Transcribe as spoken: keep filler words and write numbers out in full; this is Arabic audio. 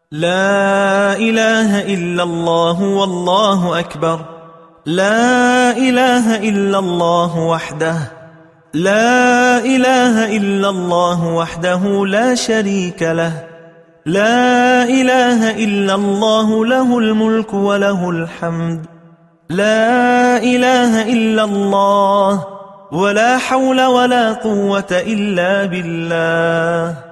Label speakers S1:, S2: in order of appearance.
S1: لا إله إلا الله والله أكبر. لا إله إلا الله وحده لا إله إلا الله وحده لا شريك له. لا إله إلا الله له الملك وله الحمد. لا إله إلا الله ولا حول ولا قوة إلا بالله.